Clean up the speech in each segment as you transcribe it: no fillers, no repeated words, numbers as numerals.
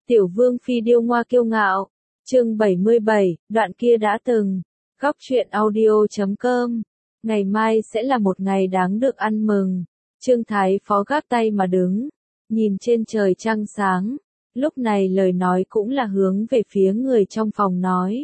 Tiểu vương phi điêu ngoa kiêu ngạo. Chương 77, đoạn kia đã từng. Góc truyện audio.com. Ngày mai sẽ là một ngày đáng được ăn mừng. Trương Thái Phó gác tay mà đứng, nhìn trên trời trăng sáng. Lúc này lời nói cũng là hướng về phía người trong phòng nói.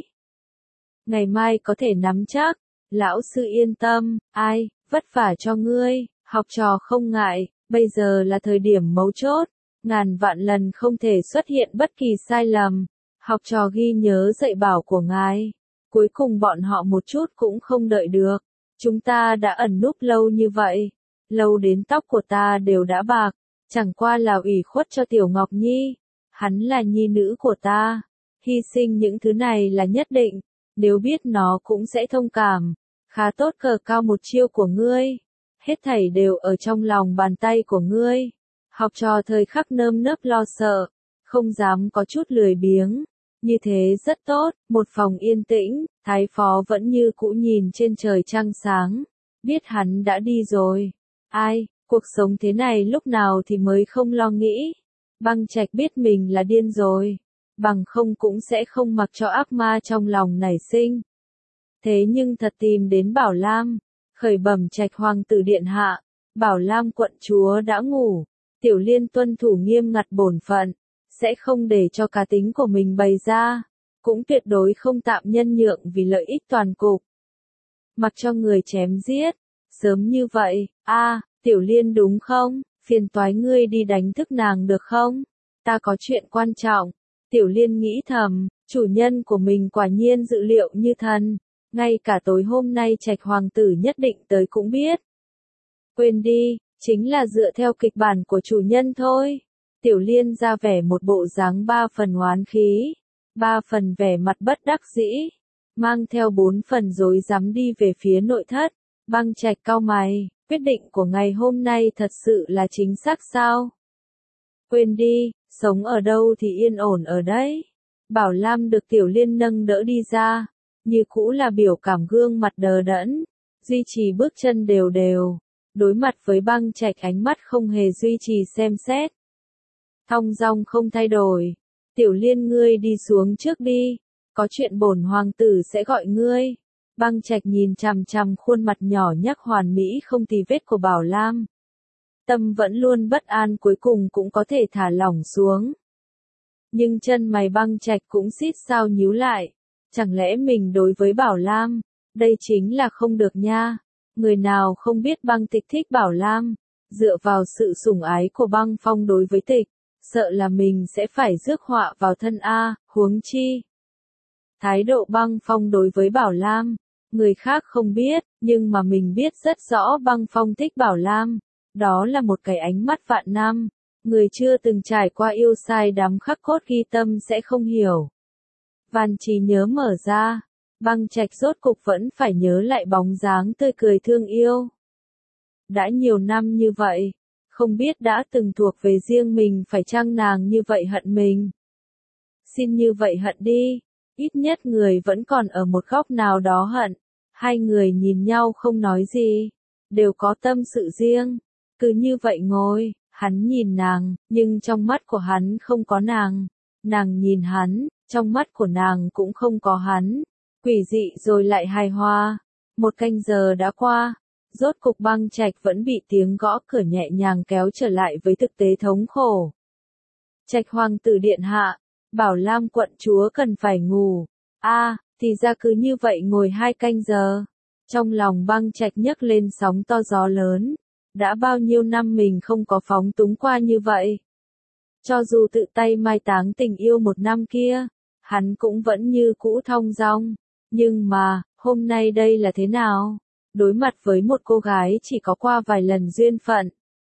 Ngày mai có thể nắm chắc, lão sư yên tâm, ai, vất vả cho ngươi, học trò không ngại, bây giờ là thời điểm mấu chốt, ngàn vạn lần không thể xuất hiện bất kỳ sai lầm, học trò ghi nhớ dạy bảo của ngài. Cuối cùng bọn họ một chút cũng không đợi được, chúng ta đã ẩn núp lâu như vậy, lâu đến tóc của ta đều đã bạc, chẳng qua là ủy khuất cho Tiểu Ngọc Nhi, hắn là nhi nữ của ta, hy sinh những thứ này là nhất định, nếu biết nó cũng sẽ thông cảm. Khá tốt, cờ cao một chiêu của ngươi, hết thảy đều ở trong lòng bàn tay của ngươi. Học trò thời khắc nơm nớp lo sợ, không dám có chút lười biếng, như thế rất tốt. Một phòng yên tĩnh, Thái Phó vẫn như cũ nhìn trên trời trăng sáng, biết hắn đã đi rồi. Ai, cuộc sống thế này lúc nào thì mới không lo nghĩ. Băng Trạch biết mình là điên rồi, bằng không cũng sẽ không mặc cho ác ma trong lòng nảy sinh. Thế nhưng thật tìm đến Bảo Lam, khởi bẩm Trạch hoàng tử điện hạ, Bảo Lam quận chúa đã ngủ, Tiểu Liên tuân thủ nghiêm ngặt bổn phận, sẽ không để cho cá tính của mình bày ra, cũng tuyệt đối không tạm nhân nhượng vì lợi ích toàn cục. Mặc cho người chém giết, sớm như vậy, Tiểu Liên đúng không, phiền toái ngươi đi đánh thức nàng được không, ta có chuyện quan trọng. Tiểu Liên nghĩ thầm, chủ nhân của mình quả nhiên dự liệu như thần. Ngay cả tối hôm nay Trạch hoàng tử nhất định tới cũng biết. Quên đi, chính là dựa theo kịch bản của chủ nhân thôi. Tiểu Liên ra vẻ một bộ dáng 3 phần oán khí, 3 phần vẻ mặt bất đắc dĩ, mang theo 4 phần rối rắm đi về phía nội thất. Băng Trạch cau mày, quyết định của ngày hôm nay thật sự là chính xác sao? Quên đi, sống ở đâu thì yên ổn ở đấy. Bảo Lam được Tiểu Liên nâng đỡ đi ra, như cũ là biểu cảm gương mặt đờ đẫn, duy trì bước chân đều đều, đối mặt với Băng Trạch ánh mắt không hề duy trì xem xét. Thong dong không thay đổi, Tiểu Liên ngươi đi xuống trước đi, có chuyện bổn hoàng tử sẽ gọi ngươi. Băng Trạch nhìn chằm chằm khuôn mặt nhỏ nhắc hoàn mỹ không tì vết của Bảo Lam. Tâm vẫn luôn bất an cuối cùng cũng có thể thả lỏng xuống. Nhưng chân mày Băng Trạch cũng xít sao nhíu lại. Chẳng lẽ mình đối với Bảo Lam, đây chính là không được nha. Người nào không biết Băng Tịch thích Bảo Lam, dựa vào sự sủng ái của Băng Phong đối với Tịch, sợ là mình sẽ phải rước họa vào thân huống chi. Thái độ Băng Phong đối với Bảo Lam, người khác không biết, nhưng mà mình biết rất rõ Băng Phong thích Bảo Lam, đó là một cái ánh mắt vạn năm, người chưa từng trải qua yêu sai đắm khắc cốt ghi tâm sẽ không hiểu. Van trí nhớ mở ra, Băng Trạch rốt cục vẫn phải nhớ lại bóng dáng tươi cười thương yêu. Đã nhiều năm như vậy, không biết đã từng thuộc về riêng mình phải chăng nàng như vậy hận mình. Xin như vậy hận đi, ít nhất người vẫn còn ở một góc nào đó hận. Hai người nhìn nhau không nói gì, đều có tâm sự riêng, cứ như vậy ngồi, hắn nhìn nàng, nhưng trong mắt của hắn không có nàng, nàng nhìn hắn. Trong mắt của nàng cũng không có hắn, quỷ dị rồi lại hài hòa. 1 canh giờ đã qua, rốt cục Băng Trạch vẫn bị tiếng gõ cửa nhẹ nhàng kéo trở lại với thực tế thống khổ. Trạch hoàng tử điện hạ, Bảo Lam quận chúa cần phải ngủ. Thì ra cứ như vậy ngồi 2 canh giờ. Trong lòng Băng Trạch nhấc lên sóng to gió lớn, đã bao nhiêu năm mình không có phóng túng qua như vậy. Cho dù tự tay mai táng tình yêu 1 năm kia, hắn cũng vẫn như cũ thong dong. Nhưng mà, hôm nay đây là thế nào? Đối mặt với một cô gái chỉ có qua vài lần duyên phận.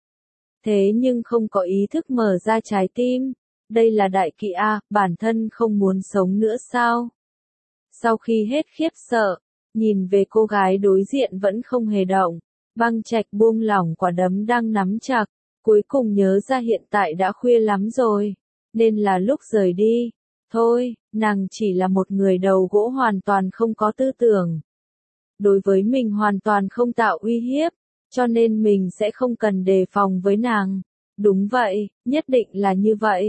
Thế nhưng không có ý thức mở ra trái tim. Đây là đại kỵ bản thân không muốn sống nữa sao? Sau khi hết khiếp sợ, nhìn về cô gái đối diện vẫn không hề động. Băng Trạch buông lỏng quả đấm đang nắm chặt. Cuối cùng nhớ ra hiện tại đã khuya lắm rồi, nên là lúc rời đi. Thôi, nàng chỉ là một người đầu gỗ hoàn toàn không có tư tưởng. Đối với mình hoàn toàn không tạo uy hiếp, cho nên mình sẽ không cần đề phòng với nàng. Đúng vậy, nhất định là như vậy.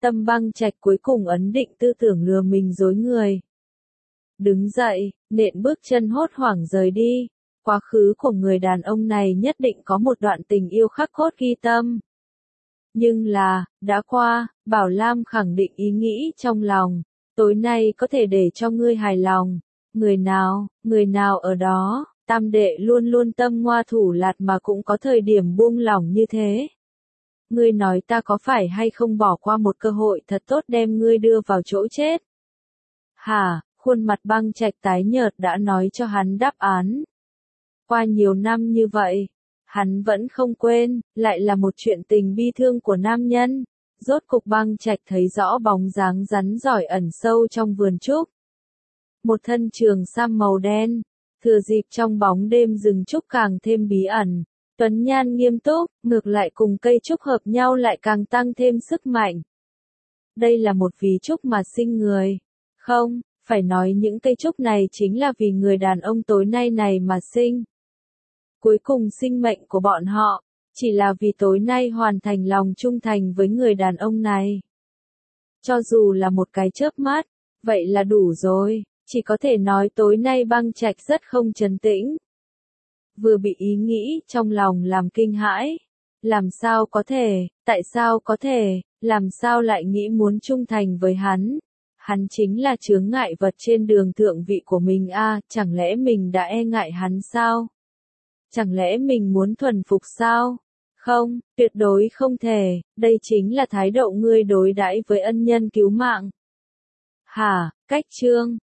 Tâm Băng Trạch cuối cùng ấn định tư tưởng lừa mình dối người. Đứng dậy, nện bước chân hốt hoảng rời đi. Quá khứ của người đàn ông này nhất định có một đoạn tình yêu khắc cốt ghi tâm. Nhưng là, đã qua, Bảo Lam khẳng định ý nghĩ trong lòng. Tối nay có thể để cho ngươi hài lòng. Người nào ở đó, tam đệ luôn luôn tâm ngoa thủ lạt mà cũng có thời điểm buông lỏng như thế. Ngươi nói ta có phải hay không bỏ qua một cơ hội thật tốt đem ngươi đưa vào chỗ chết? Hả, khuôn mặt Băng Trạch tái nhợt đã nói cho hắn đáp án. Qua nhiều năm như vậy, hắn vẫn không quên, lại là một chuyện tình bi thương của nam nhân. Rốt cục Băng Trạch thấy rõ bóng dáng rắn giỏi ẩn sâu trong vườn trúc. Một thân trường sam màu đen, thừa dịp trong bóng đêm rừng trúc càng thêm bí ẩn. Tuấn nhan nghiêm túc, ngược lại cùng cây trúc hợp nhau lại càng tăng thêm sức mạnh. Đây là một ví trúc mà sinh người. Không, phải nói những cây trúc này chính là vì người đàn ông tối nay này mà sinh. Cuối cùng sinh mệnh của bọn họ, chỉ là vì tối nay hoàn thành lòng trung thành với người đàn ông này. Cho dù là một cái chớp mắt, vậy là đủ rồi, chỉ có thể nói tối nay Băng Trạch rất không trấn tĩnh. Vừa bị ý nghĩ trong lòng làm kinh hãi. Làm sao có thể, tại sao có thể, làm sao lại nghĩ muốn trung thành với hắn? Hắn chính là chướng ngại vật trên đường thượng vị của mình a, chẳng lẽ mình đã e ngại hắn sao? Chẳng lẽ mình muốn thuần phục sao? Không, tuyệt đối không thể, đây chính là thái độ ngươi đối đãi với ân nhân cứu mạng. Hả, cách chương